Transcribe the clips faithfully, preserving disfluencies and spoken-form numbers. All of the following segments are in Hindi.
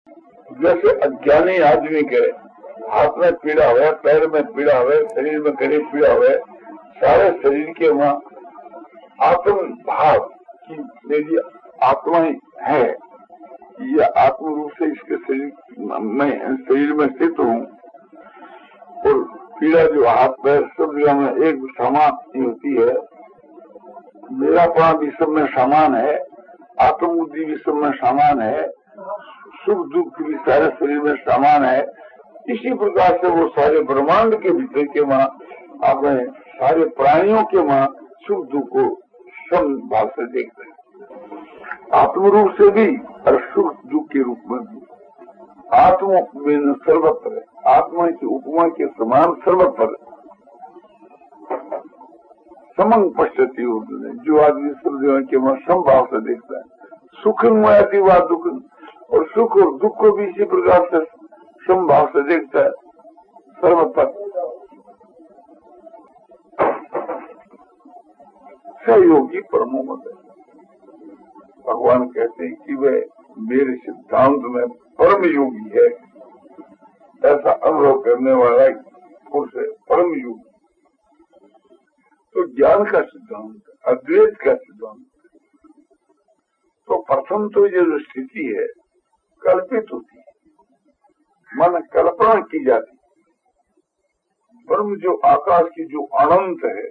जैसे अज्ञानी आदमी के हाथ में पीड़ा हुए, पैर में पीड़ा हुए, शरीर में गरीब पीड़ा हुए, सारे शरीर के वहाँ आत्म भाव की मेरी आत्मा ही है, ये आत्म रूप से इसके शरीर में शरीर में स्थित हूँ। और पीड़ा जो हाथ पैर सब जगह में एक समान ही होती है, मेरा प्राण भी सब में समान है, आत्मबुद्धि भी सब में समान है, सुख दुख भी सारे शरीर में समान है। इसी प्रकार से वो सारे ब्रह्मांड के भीतर के वहाँ अपने सारे प्राणियों के वहाँ सुख दुख को समभाव से देखते हैं, आत्म रूप से भी और सुख दुख के रूप में भी। आत्मा में सर्वत्र है, आत्मा की उपमा के समान सर्वत्र समंग पश्यती होती है। जो आदमी सब जगह के वहाँ समभाव से देखता है, सुख में वा दुख, और सुख और दुख को भी इसी प्रकार से समभाव से देखता है सर्वत्र। सहयोगी परमो मत है। भगवान कहते हैं कि वह मेरे सिद्धांत में परम योगी है, ऐसा अनुभव करने वाला पुरुष है परम योगी। तो ज्ञान का सिद्धांत, अद्वैत का सिद्धांत, तो प्रथम तो ये जो स्थिति है कल्पित होती है, मन कल्पना की जाती। ब्रह्म जो आकाश की जो अनंत है,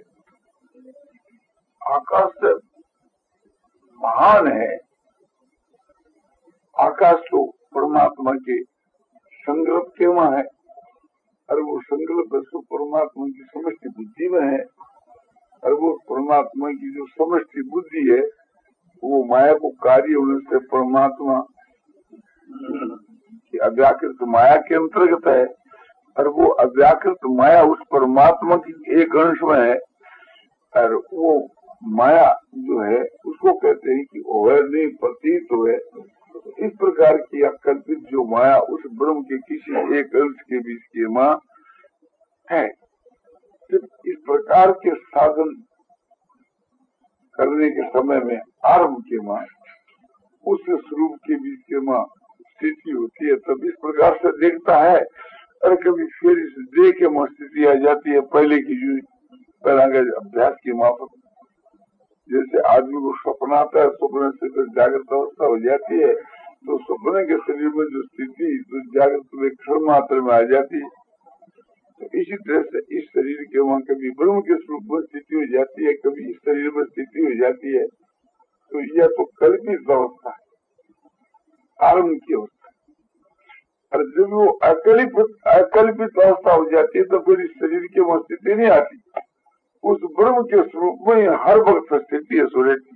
आकाश से महान है, आकाश तो परमात्मा के संकल्प के वहाँ है, और वो संकल्प तो परमात्मा की समष्टि बुद्धि में है, और वो परमात्मा की जो समष्टि बुद्धि है वो माया को कार्य होने से परमात्मा की अव्याकृत माया के अंतर्गत है, और वो अव्याकृत माया उस परमात्मा की एक अंश में है, और वो माया जो है उसको कहते हैं कि ओवरनी प्रतीत हुए। इस प्रकार की अकल्पित जो माया उस ब्रह्म के किसी एक अंश के बीच के मां है। इस प्रकार के साधन करने के समय में आरंभ के मां उस स्वरूप के बीच के मां स्थिति होती है, तब इस प्रकार से देखता है। और कभी फिर इस देह के मां स्थिति आ जाती है पहले की जो पहला अभ्यास की माफक। जैसे आदमी को स्वप्न आता है, स्वप्न से फिर जागृत अवस्था हो जाती है, तो स्वप्न के शरीर में जो स्थिति तो जागृत में क्षण मात्र में आ जाती है। तो इसी तरह से इस शरीर के वहाँ कभी ब्रह्म के स्वरूप में स्थिति हो जाती है, कभी इस शरीर में स्थिति हो जाती है। तो यह तो कल्पित अवस्था है, आरंभ की अवस्था। और जब वो अकल्पित अकल्पित अवस्था हो जाती है तो फिर इस शरीर की वहाँ स्थिति नहीं आती, उस ब्रह्म के स्वरूप में हर वक्त स्थिति है सुरेटी।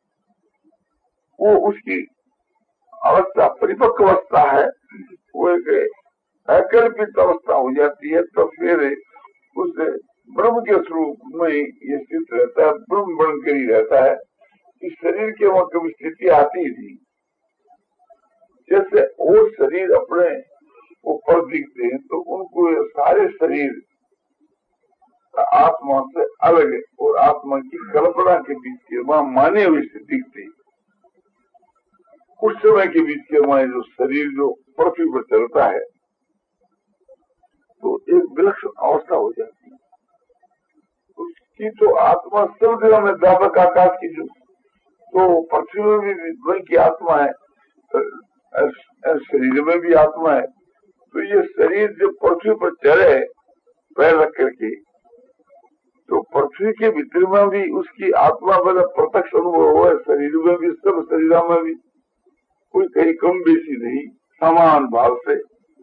वो उसकी अवस्था परिपक्व अवस्था है, वो एक अकल्पित अवस्था हो जाती है, तो फिर उस ब्रह्म के स्वरूप में ये स्थित रहता है, ब्रह्म बनकर ही रहता है। इस शरीर के वहाँ कभी स्थिति आती थी, जैसे वो शरीर अपने ऊपर दिखते हैं तो उनको सारे शरीर आत्मा से अलग है, और आत्मा की कल्पना के बीच के वहाँ माने हुए से दिखते हैं। उस समय के बीच के वहाँ जो शरीर जो पृथ्वी पर चलता है तो एक विलक्षण अवस्था हो जाती है। उसकी तो आत्मा सब जगह में व्यापक आकाश की जो तो पृथ्वी में भी वही की आत्मा है, शरीर में भी आत्मा है। तो ये शरीर जब पृथ्वी पर चले पैर रख करके, तो पृथ्वी के भीतर में भी उसकी आत्मा वाला प्रत्यक्ष अनुभव हुआ है, शरीर में भी, सब शरीर में भी कोई कहीं कम बेसी नहीं, समान भाव से।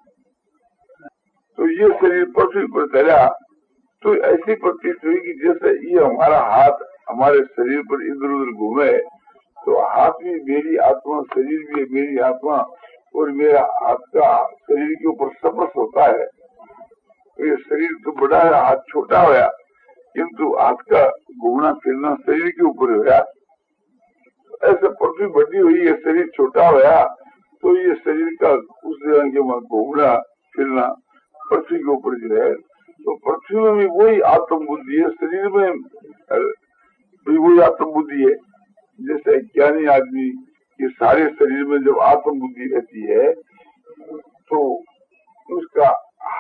तो ये शरीर पृथ्वी पर चला तो ऐसी प्रतीत हुई कि जैसे ये हमारा हाथ हमारे शरीर पर इधर उधर घूमे, तो हाथ भी मेरी आत्मा, शरीर भी मेरी आत्मा, और मेरा हाथ का शरीर के ऊपर स्पर्श होता है। तो ये शरीर तो बड़ा है, हाथ छोटा होया, किंतु हाथ का घूमना फिरना शरीर के ऊपर होया। ऐसे पृथ्वी बड़ी हुई है, शरीर छोटा होया, तो ये शरीर का उस जगह के घूमना फिरना पृथ्वी के ऊपर जो है, तो पृथ्वी में भी वही आत्म बुद्धि है, शरीर में भी वही आत्म बुद्धि है। जैसे ज्ञानी आदमी के सारे शरीर में जब आत्म बुद्धि रहती है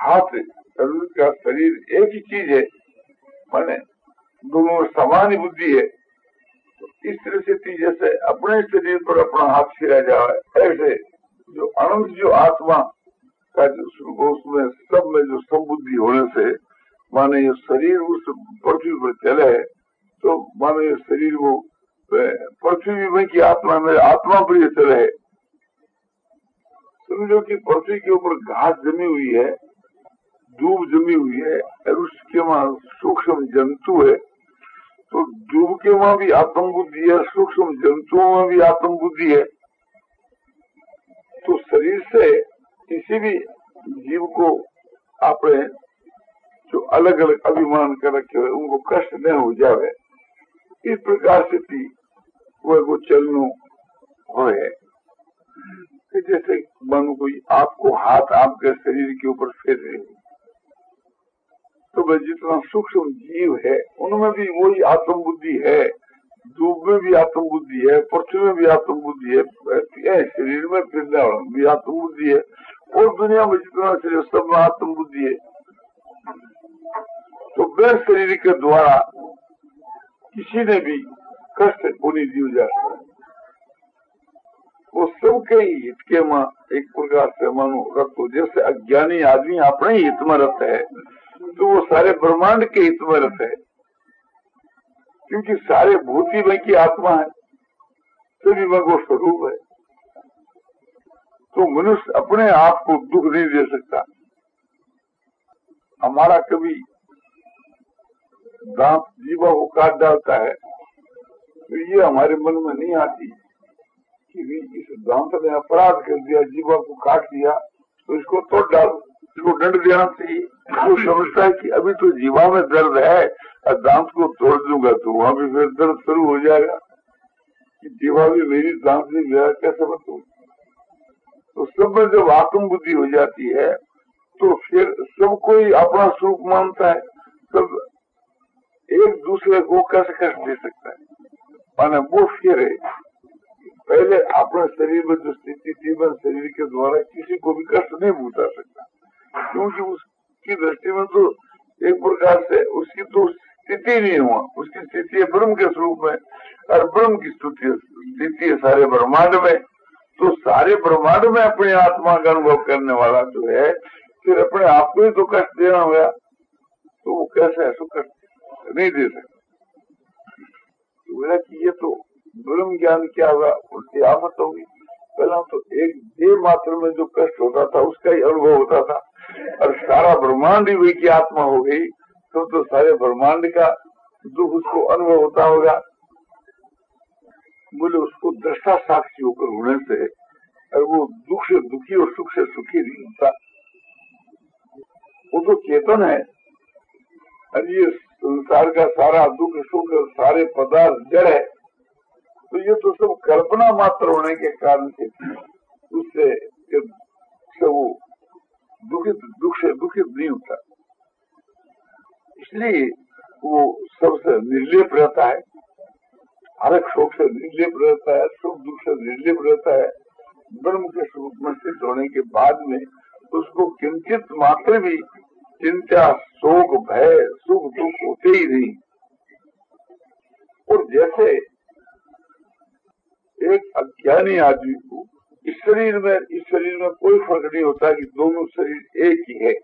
हाथ और उसका शरीर एक ही चीज है, माने दोनों समान ही बुद्धि है। तो इस तरह से जैसे अपने शरीर पर अपना हाथ फिरा जाए, ऐसे जो अनंत जो आत्मा का जो स्वरूप उसमें सब में जो संबुद्धि होने से माने ये शरीर उस पृथ्वी पर चले, तो माने ये शरीर वो पृथ्वी में की आत्मा में आत्मा पर चले। समझो कि पृथ्वी के ऊपर घास जमी हुई है, दूब जमी हुई है और उसके वहां सूक्ष्म जंतु है, तो दूब के वहां भी आत्म बुद्धि है, सूक्ष्म जंतुओं में भी आत्म बुद्धि है। तो शरीर से किसी भी जीव को आपने जो अलग अलग अभिमान कर रखे हुए उनको कष्ट न हो जावे, इस प्रकार से भी वह को चलनो हो। जैसे मानो कोई आपको हाथ आपके शरीर के ऊपर फेर रहे हो, तो वह जितना सूक्ष्म जीव है उनमें भी वही आत्म बुद्धि है, दूब में भी आत्म बुद्धि है, पृथ्वी में भी आत्म बुद्धि है, शरीर में फिरने वाला भी आत्म बुद्धि है, और दुनिया में जितना शरीर सब में आत्म बुद्धि है। तो वह शरीर के द्वारा किसी ने भी कष्ट को नहीं दिया जा सकता। वो सबके हित के मां एक प्रकार से मानो रखो, जैसे अज्ञानी आदमी अपने ही हित में रहता है, तो वो सारे ब्रह्मांड के हित में रहता है, क्योंकि सारे भूति में की आत्मा है, सभी में वो स्वरूप है। तो मनुष्य अपने आप को दुख नहीं दे सकता। हमारा कभी दांत जीवा को काट डालता है, तो ये हमारे मन में नहीं आती कि इस दांत ने अपराध कर दिया, जीवा को काट दिया, तो इसको तोड़ डालो, इसको दंड देना चाहिए। वो समझता है कि अभी तो जीवा में दर्द है और दांत को तोड़ दूंगा तो वहां भी फिर दर्द शुरू हो जाएगा कि जीवा भी मेरी दांत नहीं गया, कैसे बताऊं। तो सब में जब आत्म बुद्धि हो जाती है तो फिर सब कोई अपना स्वरूप मानता है, सब एक दूसरे को कैसे कष्ट दे सकता है। माने वो फिर है पहले अपने शरीर में जो स्थिति थी, मैं शरीर के द्वारा किसी को भी कष्ट नहीं पहुंचा सकता, क्योंकि उसकी दृष्टि में तो एक प्रकार से उसकी तो स्थिति नहीं हुआ, उसकी स्थिति है ब्रह्म के स्वरूप में, और ब्रह्म की स्थिति है सारे ब्रह्मांड में। तो सारे ब्रह्मांड में अपने आत्मा का अनुभव करने वाला जो है, फिर अपने आप को ही तो कष्ट देना होगा, तो वो कैसे ऐसा कष्ट नहीं दे सकता। तो बोला कि ये तो ब्रह्म ज्ञान क्या हुआ, उसकी आफत होगी। पहला तो एक देह मात्र में जो कष्ट होता था उसका ही अनुभव होता था, और सारा ब्रह्मांड ही वही की आत्मा हो गई, तो तो सारे ब्रह्मांड का दुख उसको अनुभव होता होगा। बोले उसको दृष्टा साक्षी होकर होने से, और वो दुख से दुखी और सुख से सुखी नहीं होता। वो तो चेतन है, और ये संसार का सारा दुख सुख और सारे पदार्थ जड़ है, तो ये तो सब कल्पना मात्र होने के कारण से उससे से वो दुखित दुख से दुखित नहीं होता। इसलिए वो सबसे निर्लेप रहता है, हर एक शोक से निर्लेप रहता है, सुख दुख से निर्लेप रहता है। ब्रह्म के स्वरूप में स्थित होने के बाद में उसको किंचित मात्र भी चिंता शोक भय सुख दुख होते ही नहीं। और जैसे एक अज्ञानी आदमी को इस शरीर में इस शरीर में कोई फर्क नहीं होता कि दोनों शरीर एक ही है,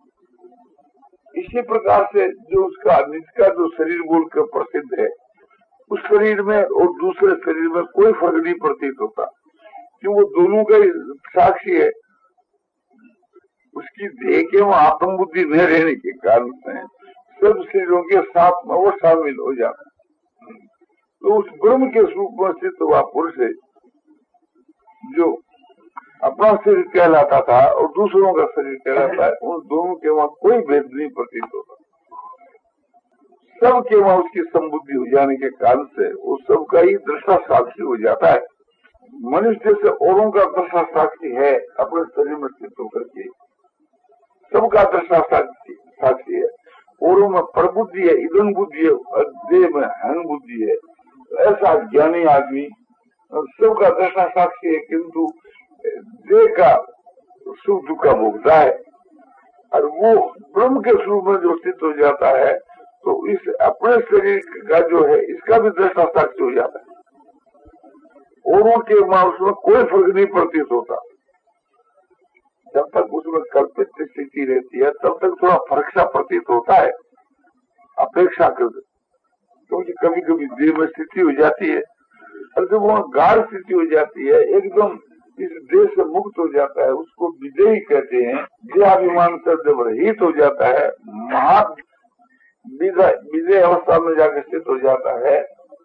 इसी प्रकार से जो उसका निज जो शरीर बोलकर प्रसिद्ध है, उस शरीर में और दूसरे शरीर में कोई फर्क नहीं प्रतीत होता, कि वो दोनों का ही साक्षी है। उसकी देह के वो आत्म बुद्धि न रहने के कारण से सब शरीरों के साथ में वो शामिल हो जाता है। तो उस ब्रह्म के स्वरूप में स्थित हुआ पुरुष है, जो अपना शरीर कहलाता था और दूसरों का शरीर कहलाता है, उन दोनों के वहां कोई भेद नहीं प्रतीत होता। सब के वहां उसकी संबुद्धि हो जाने के कारण से वो सबका ही दृष्टा साक्षी हो जाता है। मनुष्य जैसे औरों का दृष्टा साक्षी है, अपने शरीर में स्थित होकर के सबका दृष्टा साक्षी साक्षी है। औरों में प्रबुद्धि है, इदन बुद्धि है, देह में हन बुद्धि है। ऐसा ज्ञानी आदमी सबका दृष्टा साक्षी है, किंतु देह का सुख दुख का भोगता है। और वो ब्रह्म के स्वरूप में जो स्थित हो जाता है तो इस अपने शरीर का जो है इसका भी दृष्टा साक्ष्य हो जाता है। औरों के मांस में कोई फर्क नहीं प्रतीत होता। जब तक उसमें कल्पित स्थिति रहती है तब तक थोड़ा फर्क सा प्रतीत होता है अपेक्षाकृत, क्योंकि कभी कभी देह में स्थिति हो जाती है और जब वहाँ गाढ़ स्थिति हो जाती है एकदम इस देह से मुक्त हो जाता है, उसको विजयी कहते हैं। देहाभिमान से जब रहित हो जाता है, महा विजय अवस्था में जाकर स्थित हो जाता है,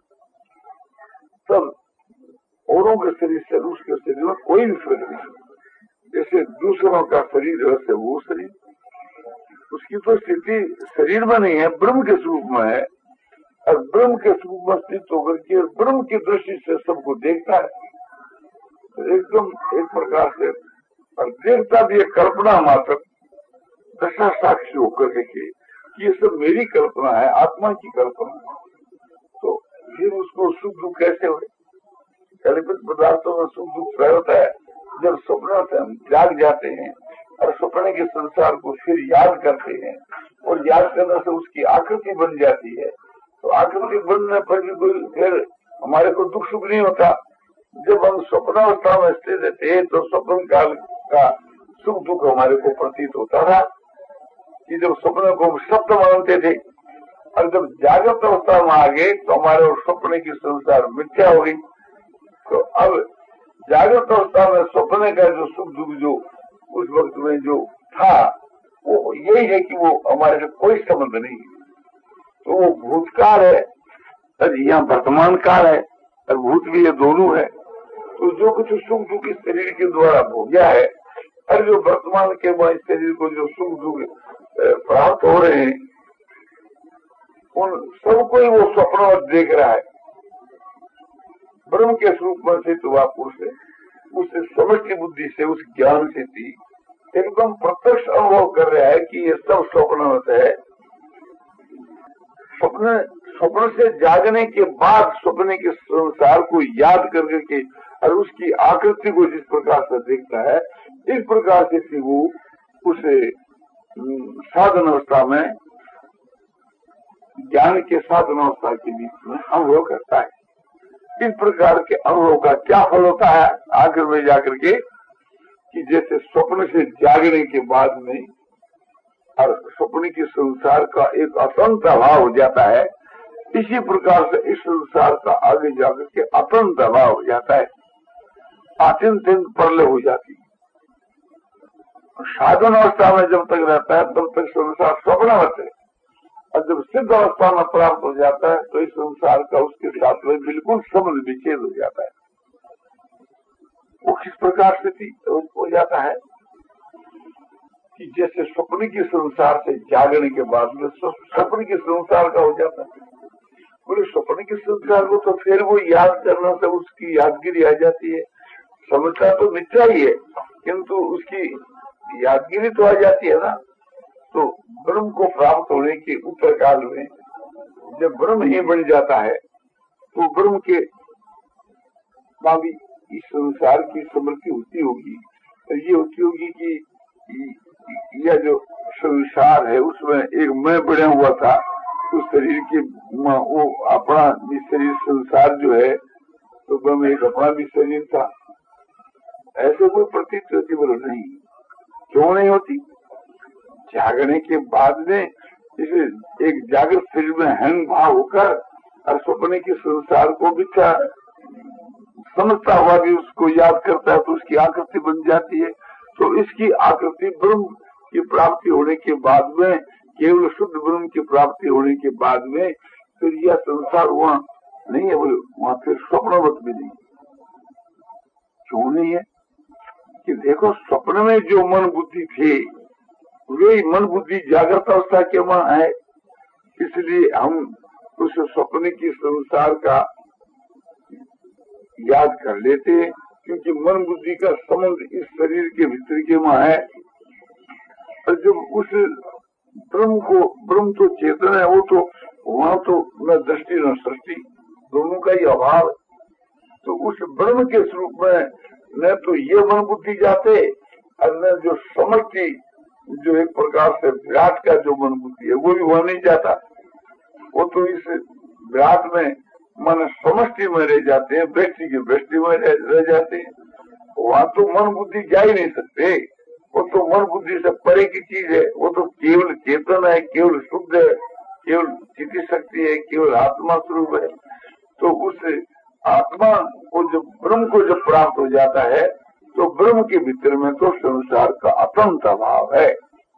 तब औरों के शरीर से उसके शरीर में कोई भी फर्क नहीं। जैसे दूसरों का शरीर है वो शरीर, उसकी तो स्थिति शरीर में नहीं है, ब्रह्म के स्वरूप में है और ब्रह्म के स्वरूप में स्थित होकर के ब्रह्म की दृष्टि से सबको देखता है एकदम एक प्रकार से। और देखता भी एक कल्पना मात्र दशा साक्षी होकर के कि ये सब मेरी कल्पना है, आत्मा की कल्पना है। तो फिर उसको सुख दुख कैसे हुए? कल्पित पदार्थों में सुख दुख क्या होता है? जब स्वप्न से हम जाग जाते हैं और स्वप्न के संसार को फिर याद करते हैं और याद करने से उसकी आकृति बन जाती है, तो आकृति बनने पर भी कोई फिर हमारे को दुख सुख नहीं होता। जब हम स्वप्नावस्था में स्थित रहते हैं तो स्वप्न काल का सुख दुख हमारे को प्रतीत होता था कि जब स्वप्न को सत्य मानते थे, और जब जागृत अवस्था में आ गए तो हमारे और स्वप्न की संसार मिथ्या हो गई। तो अब जागृत अवस्था में स्वप्न का जो सुख दुख जो उस वक्त में जो था वो यही है कि वो हमारे से कोई संबंध नहीं। तो वो भूतकाल है और यहाँ वर्तमान काल है और भूत भी ये दोनों है। तो जो कुछ सुख दुख इस शरीर के द्वारा भोग्या है और जो वर्तमान के बाद शरीर को जो सुख दुख प्राप्त हो रहे हैं उन सबको ही वो स्वप्न और देख रहा है। ब्रह्म के स्वरूप में से तो आप उसे उस समष्टि बुद्धि से उस ज्ञान से थी एकदम प्रत्यक्ष अनुभव कर रहा है कि ये सब स्वप्न होता है। स्वप्न स्वप्न से जागने के बाद स्वप्न के संसार को याद कर करके और उसकी आकृति को जिस प्रकार से देखता है, इस प्रकार से वो उसे साधन अवस्था में ज्ञान के साधन अवस्था के बीच में अनुभव करता है। इस प्रकार के अनुभव का क्या फल होता है आखिर में जाकर के कि जैसे स्वप्न से जागने के बाद में और स्वप्न के संसार का एक अतंत अभाव हो जाता है, इसी प्रकार से इस संसार का आगे जाकर के अतंत अभाव हो जाता है, अत्यंत प्रलय हो जाती है। साधन अवस्था में जब तक रहता है तब तक संसार स्वप्नवत है, और जब सिद्ध अवस्था में प्राप्त हो जाता है तो इस संसार का उसके साथ में बिल्कुल संबंध विच्छेद हो जाता है। वो किस प्रकार से हो जाता है कि जैसे स्वप्न के संसार से जागने के बाद में स्वप्न के संसार का हो जाता है। बोले स्वप्न के संसार को तो फिर वो याद करने से उसकी यादगिरी आ जाती है। समझता तो मिथ्या ही है किंतु उसकी यादगिरी तो आ जाती है ना। तो ब्रह्म को प्राप्त होने के उत्तर काल में जब ब्रह्म ही बन जाता है तो ब्रह्म के भी इस संसार की समृद्धि होती होगी। तो ये होती होगी कि यह जो संसार है उसमें एक मैं बना हुआ था, उस शरीर के वो अपना भी शरीर संसार जो है तो ब्रह्म एक अपना भी शरीर था। ऐसे कोई प्रतीत होती बोलो नहीं, क्यों नहीं होती? जागने के बाद में इसे एक जागृत शरीर में हंग भाव होकर और स्वप्न के संसार को भी समझता हुआ भी उसको याद करता है तो उसकी आकृति बन जाती है। तो इसकी आकृति ब्रह्म की प्राप्ति होने के बाद में, केवल शुद्ध ब्रह्म की प्राप्ति होने के बाद में फिर यह संसार वहाँ नहीं है, बोले वहाँ फिर स्वप्नवत भी नहीं। क्यों नहीं है कि देखो स्वप्न में जो मन बुद्धि थी वही मन बुद्धि जागृत अवस्था के वहाँ है, इसलिए हम उस स्वप्न की संसार का याद कर लेते हैं क्योंकि मन बुद्धि का संबंध इस शरीर के भीतर के वहाँ है। और जब उस ब्रह्म को, ब्रह्म तो चेतन है, वो तो वहाँ तो न दृष्टि न सृष्टि दोनों का ही अभाव है। तो उस ब्रह्म के स्वरूप में न तो ये मन बुद्धि जाते और न जो समझती जो एक प्रकार से विराट का जो मन बुद्धि है वो भी वहां नहीं जाता। वो तो इस विराट में मन समष्टि में रह जाते हैं, व्यक्ति की व्यक्ति में रह जाते हैं। वहां तो मन बुद्धि जा ही नहीं सकते। वो तो मन बुद्धि से परे की चीज है। वो तो केवल चेतन है, केवल शुद्ध है, केवल चित्त शक्ति है, केवल आत्मा स्वरूप है। तो उस आत्मा को जब ब्रह्म को जब प्राप्त हो जाता है तो ब्रह्म के भीतर में तो संसार का अतंत अभाव है।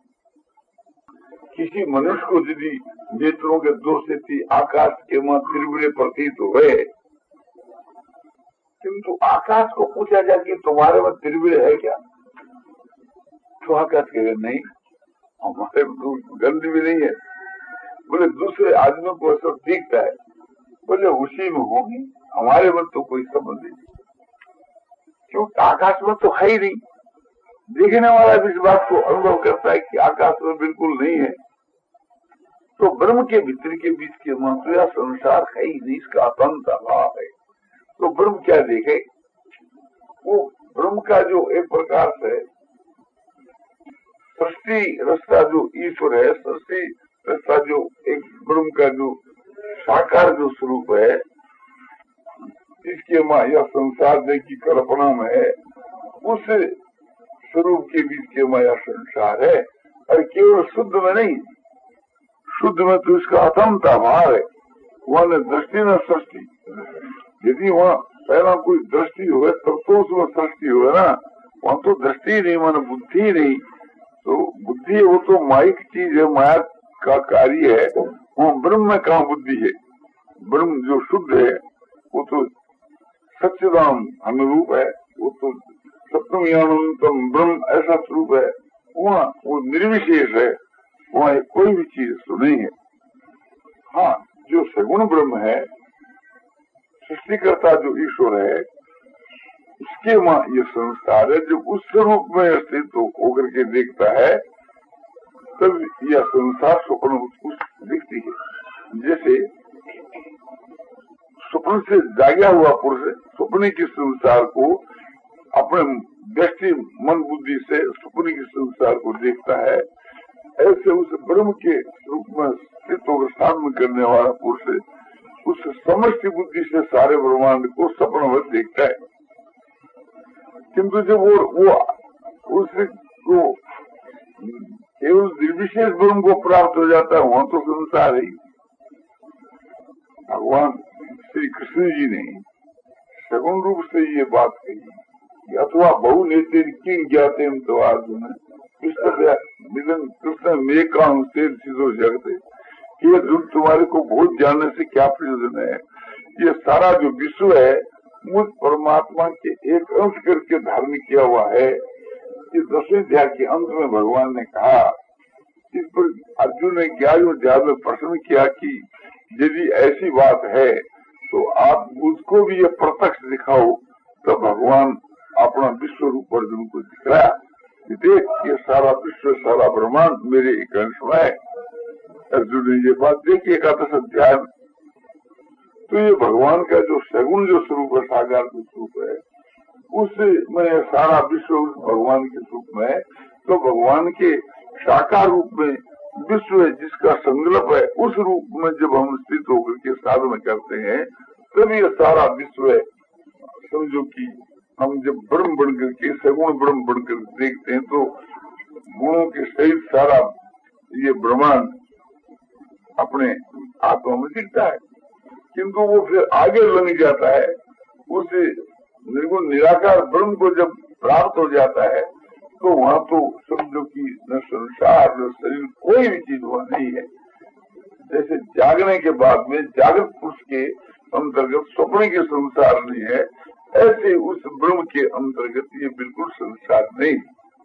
किसी मनुष्य को यदि नेत्रों के दोष से आकाश के मन तिरबिरे प्रतीत हुए, किंतु आकाश को पूछा जाए कि तुम्हारे में तिरबिरे है क्या, तो आकाश कहे नहीं, हमारे में तो गंध भी नहीं है। बोले दूसरे आदमियों को ऐसा दिखता है, बोले उसी में होगी, हमारे में तो कोई संबंध नहीं, क्योंकि आकाश में तो है ही नहीं। देखने वाला भी इस बात को अनुभव करता है कि आकाश में बिल्कुल नहीं है। तो ब्रह्म के भीतर के बीच के महत्व या संसार है ही नहीं, इसका अतंत अभाव है। तो ब्रह्म क्या देखे? वो ब्रह्म का जो एक प्रकार से सृष्टि रस्ता जो ईश्वर है, सृष्टि रस्ता जो एक ब्रह्म का जो साकार जो स्वरूप है, इसके माया संसार की कल्पना में है, उस स्वरूप के बीच के माया संसार है। और केवल शुद्ध में नहीं, शुद्ध में तो इसका अतंत अभाव है। वहां न दृष्टि न सृष्टि। यदि वहाँ पहला कोई दृष्टि हो तब तो उसमें सृष्टि हो ना, वहाँ तो दृष्टि नहीं, मन बुद्धि नहीं। तो बुद्धि वो तो माइक चीज है, माया का कार्य है। वहाँ ब्रह्म में कहाँ बुद्धि है? ब्रह्म जो शुद्ध है वो तो सच्चिदानंद अनुरूप है, वो तो सप्तम अनंतम ब्रह्म ऐसा स्वरूप है। वहाँ वो निर्विशेष है, वहाँ कोई भी चीज तो नहीं है। हाँ, जो सगुण ब्रह्म है, सृष्टिकर्ता जो ईश्वर है, उसके मां ये संसार है। जो उस स्वरूप में अस्तित्व होकर के देखता है तब यह संसार स्वप्न उसको दिखती है। जैसे स्वप्न से जागा हुआ पुरुष स्वप्न के संसार को अपने दृष्टि मन बुद्धि से स्वप्न के संसार को देखता है, ऐसे उस ब्रह्म के रूप में स्थित होकर साधन करने वाला पुरुष उस समष्टि बुद्धि से सारे ब्रह्मांड को सपनवत देखता है। किंतु जब वो वो उसको केवल निर्विशेष ब्रह्म को प्राप्त हो जाता है, वहां तो संसार है। भगवान श्री कृष्ण जी ने सगुण रूप से ये बात कही, अथवा बहु नेत्र किन ज्ञाते तो अर्जुन कृष्ण में काम से सीधो जगते, ये तुम्हारे को बहुत जानने से क्या प्रयोजन है? ये सारा जो विश्व है मुझ परमात्मा के एक अंश करके धारण किया हुआ है। ये दसवें अध्याय के अंत में भगवान ने कहा। इस पर अर्जुन ने ग्यारहवें अध्याय में प्रश्न किया कि यदि ऐसी बात है तो आप मुझको भी ये प्रत्यक्ष दिखाओ। तो भगवान अपना विश्व रूप अर्जुन को दिखाया, देख ये सारा विश्व सारा ब्रह्मांड मेरे एक अंश में है। अर्जुन ने ये बात देखी एकादश अध्याय में। तो ये भगवान का जो सगुण जो स्वरूप है, साकार जो स्वरूप है, उसमें सारा विश्व उस भगवान के स्वरूप में है। तो भगवान के साकार रूप में विश्व है जिसका संकल्प है, उस रूप में जब हम स्थित होकर के साधना करते हैं तभी ये सारा विश्व है। समझो कि हम जब ब्रह्म बनकर के सगुण ब्रह्म बनकर देखते हैं तो गुणों के सहित सारा ये ब्रह्मांड अपने आत्मा में दिखता है। किंतु वो फिर आगे लग जाता है, उसे निर्गुण निराकार ब्रह्म को जब प्राप्त हो जाता है तो वहाँ तो समझो कि न संसार न शरीर कोई भी चीज वहाँ नहीं है। जैसे जागने के बाद में जागृत पुरुष के अंतर्गत स्वप्न के संसार नहीं है, ऐसे उस ब्रह्म के अंतर्गत ये बिल्कुल संसार नहीं।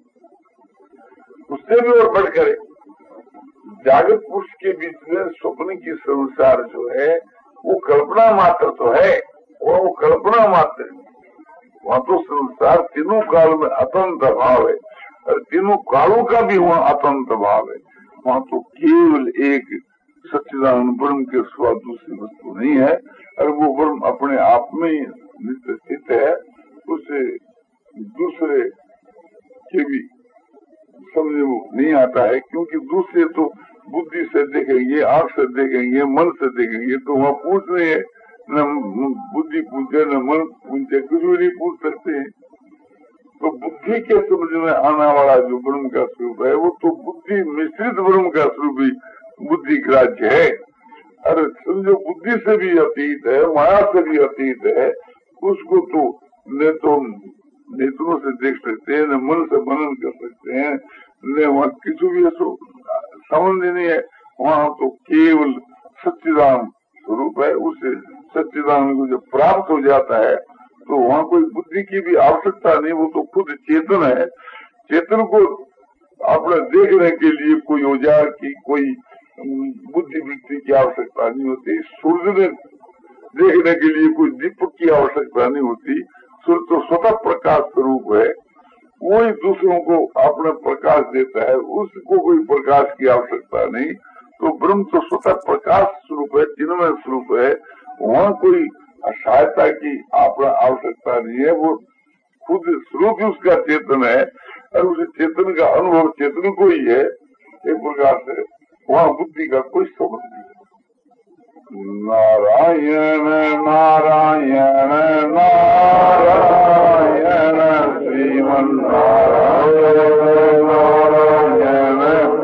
उससे भी और बढ़कर जागृत पुरुष के बीच में स्वप्न की संसार जो है वो कल्पना मात्र तो है, वो कल्पना मात्र है। वहाँ तो संसार तीनों काल में अतंत भाव है और तीनों कालों का भी वहाँ अतंत भाव है। वहाँ तो केवल एक सच्चिदानंद ब्रह्म के सिवा दूसरी वस्तु नहीं है और वो ब्रह्म अपने आप में नित्य स्थित है। उसे दूसरे के भी समझ नहीं आता है, क्योंकि दूसरे तो बुद्धि से देखेंगे, आंख से देखेंगे, मन से देखेंगे, तो वहाँ पूछ नहीं है, न बुद्धि पूछे न मन पूछे, कुछ भी नहीं पूछ सकते हैं। तो बुद्धि के समझ में आने वाला जो ब्रह्म का स्वरूप है, वो तो बुद्धि मिश्रित ब्रह्म का स्वरूप ही बुद्धि ग्राह्य है। अरे समझो बुद्धि से भी अतीत है, माया से भी अतीत है, उसको तो न तो नेत्रों से देख सकते हैं, न मन से मनन कर सकते हैं, न वहाँ किसी भी समझ नहीं है। वहाँ तो केवल सच्चिदान स्वरूप है। उसे सच्चिदान को जब प्राप्त हो जाता है तो वहाँ कोई बुद्धि की भी आवश्यकता नहीं, वो तो खुद चेतन है। चेतन को अपने देखने के लिए कोई औजार की, कोई बुद्धि वृत्ति की आवश्यकता नहीं होती। सूर्य में देखने के लिए कोई दीपक की आवश्यकता नहीं होती। सूर्य तो स्वतः प्रकाश स्वरूप है, वही दूसरों को अपना प्रकाश देता है, उसको कोई प्रकाश की आवश्यकता नहीं। तो ब्रह्म तो स्वतः प्रकाश स्वरूप है, चिन्मय स्वरूप है, वहाँ कोई सहायता की अपना आवश्यकता नहीं है। वो खुद स्वरूप ही उसका चेतन है और उस चेतन का अनुभव चेतन को ही है। एक प्रकार से वहाँ बुद्धि का कोई संबंध नहीं। नारायण नारायण नारायण श्रीमन नारायण नारायण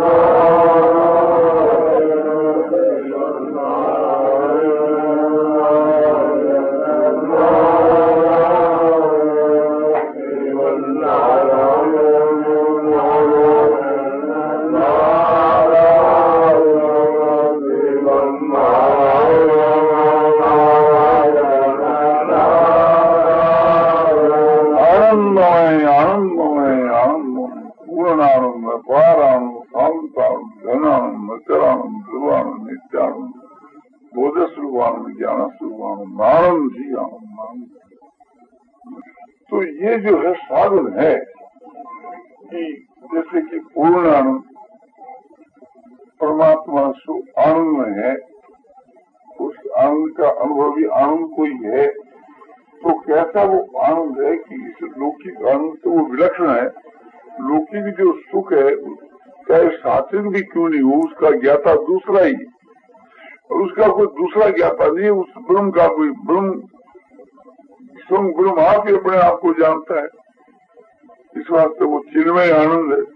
तो ये जो है साधन है कि जैसे कि पूर्ण आनंद परमात्मा सो आनंद में है, उस आनंद का अनुभव भी आनंद को ही है। तो कैसा वो आनंद है कि इस लौकिक आनंद से वो विलक्षण है। लौकिक जो सुख है चाहे सात्विक भी क्यों नहीं हो, उसका ज्ञाता दूसरा ही, और उसका कोई दूसरा ज्ञाता नहीं है। उस ब्रह्म का कोई ब्रह्म स्वयं ब्रह्म आप ही अपने आप को जानता है। इस वास्ते वो चिन्मय आनंद है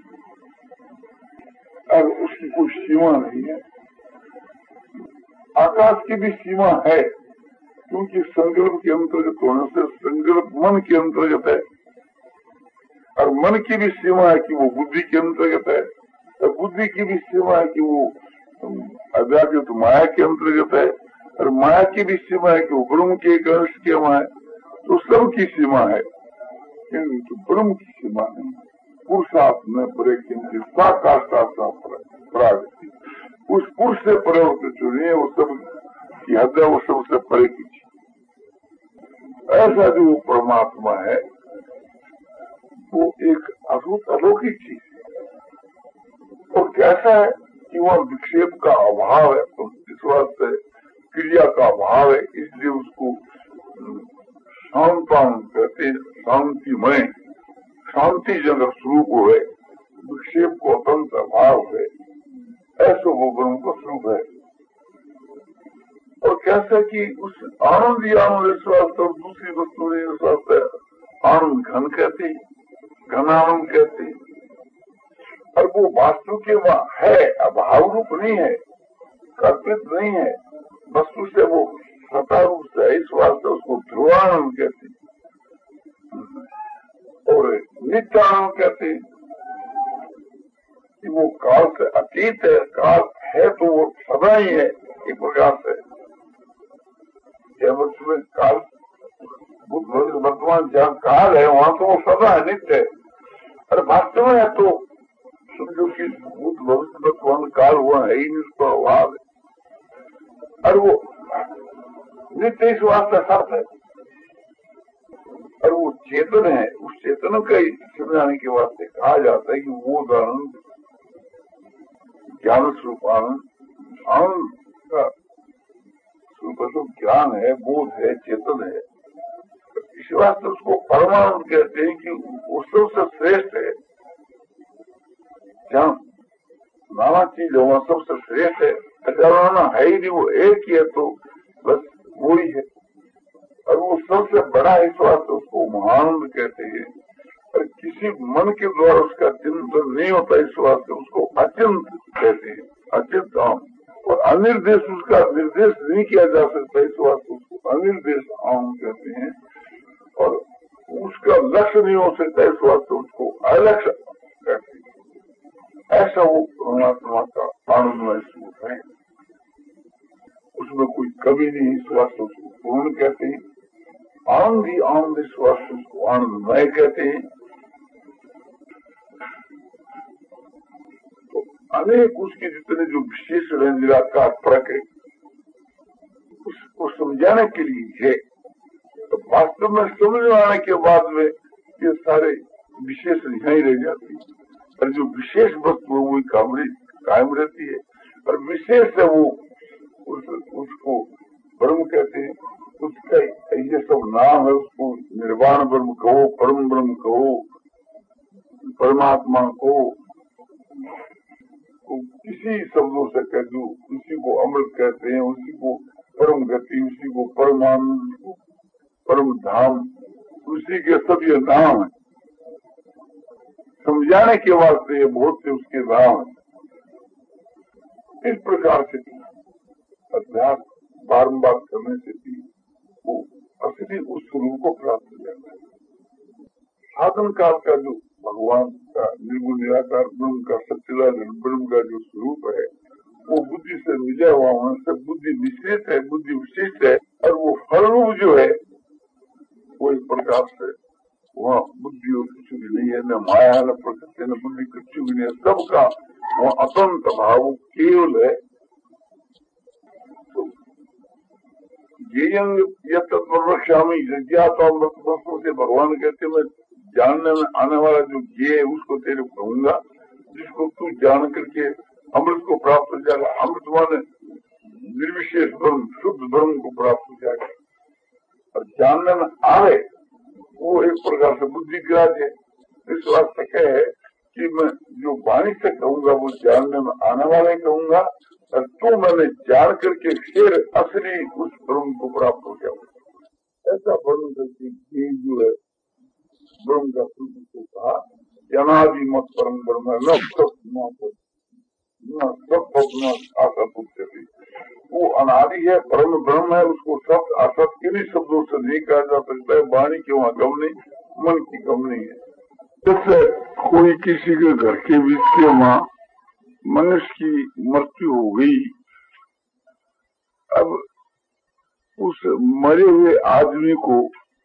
और उसकी कोई सीमा नहीं है। आकाश की भी सीमा है, क्योंकि संकल्प के अंतर्गत होने से संकल्प मन के अंतर्गत है, और मन की भी सीमा है कि वो बुद्धि के अंतर्गत है, और बुद्धि की भी सीमा है कि वो अव्याकृत माया के अंतर्गत है, और माया की भी सीमा है कि वो ब्रह्म के एक अंश के वहाँ है। तो सब की सीमा है, किंतु ब्रह्म की सीमा नहीं। पुरुषार्थ में परे किंतु साकाष्ठा प्रागति, उस पुरुष से परिवर्तित जो नहीं है वो सब की हद है, वो सबसे परे की चीज। ऐसा जो परमात्मा है वो एक अद्भुत अलौकिक चीज है। और कैसा है कि वह विक्षेप का अभाव है, तो इस वास्ते क्रिया का अभाव है, इसलिए उसको शांता कहते, शांतिमय, शांति जनक स्वरूप है, विक्षेप को अत्यंत अभाव है, ऐसा वो ब्रह्म का स्वरूप है। और कैसा कि उस आनंद ही आनंद विश्वास और दूसरी वस्तु ने विश्वास आनंद घन कहते, घनानंद कहते, और वो वास्तु के वहाँ है, अभाव रूप नहीं है, कल्पित नहीं है, वस्तु से वो सता रूप से, इस वास्ते उसको ध्रुवानंद कहते और नित्यानंद कहते कि वो काल से अतीत है, काल है तो वो सदा ही है। एक प्रकार से में काल वर्तमान जहाँ काल है वहाँ तो वो सदा है, नित्य है, और वास्तव में है तो समझो कि भूत भविष्य वर्तमान काल हुआ है ही नहीं, उसका अभाव है, और वो नित्य इस वास्ते सत्य है, और वो चेतन है। उस चेतन का ही समझाने के वास्ते कहा जाता है कि वो आनंद ज्ञान स्वरूप आनंद, आनंद का स्वरूप तो ज्ञान है, बोध है, चेतन है। इस वास्ते उसको परमानंद कहते हैं कि वो सबसे श्रेष्ठ है। जहाँ नाना चीजों में सबसे श्रेष्ठ है, हजारों है ही नहीं, वो एक ही है, तो बस वो ही है। और वो सबसे बड़ा विश्वास है, उसको महानंद कहते हैं। और किसी मन के द्वारा उसका चिंतन नहीं होता विश्वास है, उसको अचिंत कहते हैं, अचिंत आम। और अनिर्देश उसका निर्देश नहीं किया जा सकता विश्वास, उसको अनिर्देश आम कहते हैं। और उसका लक्ष्य नहीं हो सकता विश्वास, उसको अलक्ष्य कहते हैं। ऐसा वो परमात्मा का आनंदमय स्वरूप है, उसमें कोई कमी नहीं। विश्वास उसको पूर्ण कहते हैं, आनंद ही आनंद विश्वास उसको आनंदमय कहते हैं। तो अनेक उसके जितने जो विशेष निराकार फर्क है उसको समझाने के लिए है। तो वास्तव में समझ आने के बाद में ये सारे विशेष यहाँ ही रह जाती है, और जो विशेष वस्तु है वही कायम रहती है। और विशेष है वो उस, उसको ब्रह्म कहते हैं। उसका ये सब नाम है, उसको निर्वाण ब्रह्म कहो, परम ब्रह्म कहो, परमात्मा को किसी शब्दों से कह दो, उसी को अमृत कहते हैं, उसी को परम गति, उसी को परमानंद, परम धाम, उसी के सब ये नाम है। समझाने के वास्ते बहुत से उसके नाम है। इस प्रकार से अभ्यास बारम्बार करने से भी वो असली उस स्वरूप को प्राप्त हो जाता है। साधन काल का जो भगवान का निर्गुण निराकार ब्रह्म का सच्चिदानंद ब्रह्म का जो स्वरूप है वो बुद्धि से मिला हुआ होने से बुद्धि मिश्रित है, बुद्धि विशिष्ट है। और वो फल रूप जो है वो एक प्रकार से वहाँ बुद्धि और कुछ भी नहीं है, न माया न प्रकृति न बुद्धि, कुछ भी नहीं है। सबका वहाँ अतंत भाव केवल है। ये तत्वरक्षामी ज्ञाता से भगवान कहते मैं जानने में आने वाला जो ये है उसको तेरे कहूंगा, जिसको तू जान करके अमृत को प्राप्त हो जाएगा। अमृत माने निर्विशेष ब्रह्म, शुद्ध ब्रह्म को प्राप्त हो जाएगा। और जानने में आवे वो एक प्रकार से बुद्धि ग्राह्य है। इस वास्ते क्या है कि मैं जो वाणी से कहूंगा वो जानने में आने वाला कहूंगा, और तो मैंने जान करके फिर असली उस ब्रह्म को प्राप्त हो जाऊंगा। ऐसा ब्रह्म करके जो है ब्रह्म का सूत्र को कहा, अनादि मत परम ब्रह्म न आशा पूछती, वो अनादि है, परम ब्रह्म है। उसको सब असत किन्हीं शब्दों से नहीं कहा जा सकता है। वाणी की वहाँ गम नहीं, मन की गम नहीं है। जैसे कोई किसी के घर के बीच के वहाँ मनुष्य की मृत्यु हो गई, अब उस मरे हुए आदमी को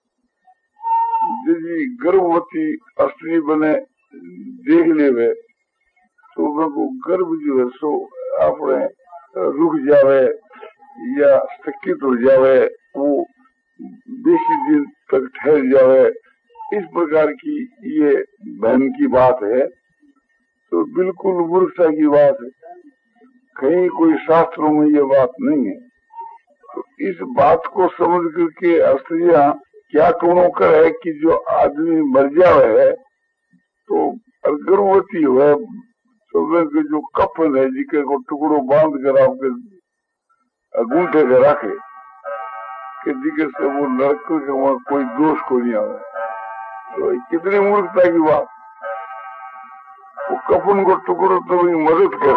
यदि गर्भवती स्त्री बने देख ले तो उनको गर्भ जो है सो अपने रुक जावे या स्थगित हो जावे, वो बेसी दिन तक ठहर जावे, इस प्रकार की ये बहन की बात है। तो बिल्कुल मूर्खता की बात है, कहीं कोई शास्त्रों में ये बात नहीं है। तो इस बात को समझ करके स्त्रियां क्या टोनो करे कि जो आदमी मर जावे है तो गर्भवती हुए तो वे जो कफन है जिके को टुकड़ो बांध कर आपके गूंठे के रखे कि जिके से वो नरक के वहाँ कोई दोष को नहीं आवे। तो कितनी मूर्खता की बात। वो कफन को टुकड़ो तो मदद कर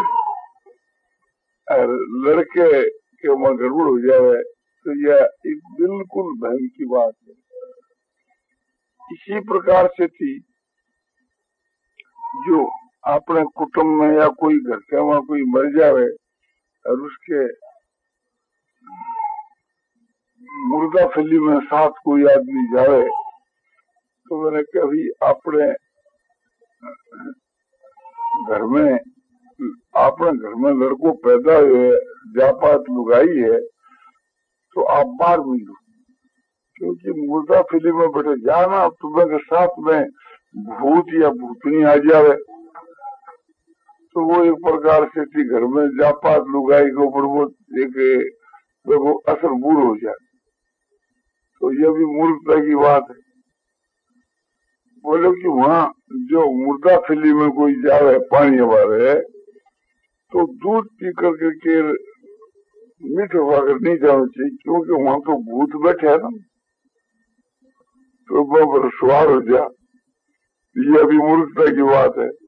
लड़के के वहाँ गड़बड़ हो जावे तो यह बिल्कुल भय की बात है। इसी प्रकार से थी जो अपने कुटुंब में या कोई घर के वहाँ कोई मर जावे और उसके मुर्दा फली में साथ कोई आदमी जावे तो मैंने कभी अपने घर में अपने घर में लड़को पैदा हुए जापात लुगाई है तो आप बाहर मिलो, क्योंकि मुर्दा फिली में बैठे जाना तुम्हें के साथ में भूत या भूतनी आ जावे तो वो एक प्रकार से थी घर में जापात लुगाई के ऊपर वो एक वो असर बुर हो जाए। तो यह भी मूर्खता की बात है। बोलो कि वहाँ जो मुर्दा फिली में कोई जावे पानी हमारे तो दूध पी करके के मीठे होकर नहीं जाना चाहिए, क्योंकि वहाँ तो भूत बैठे है ना, तो वो सवार हो जा। ये अभी मूर्खता की बात है।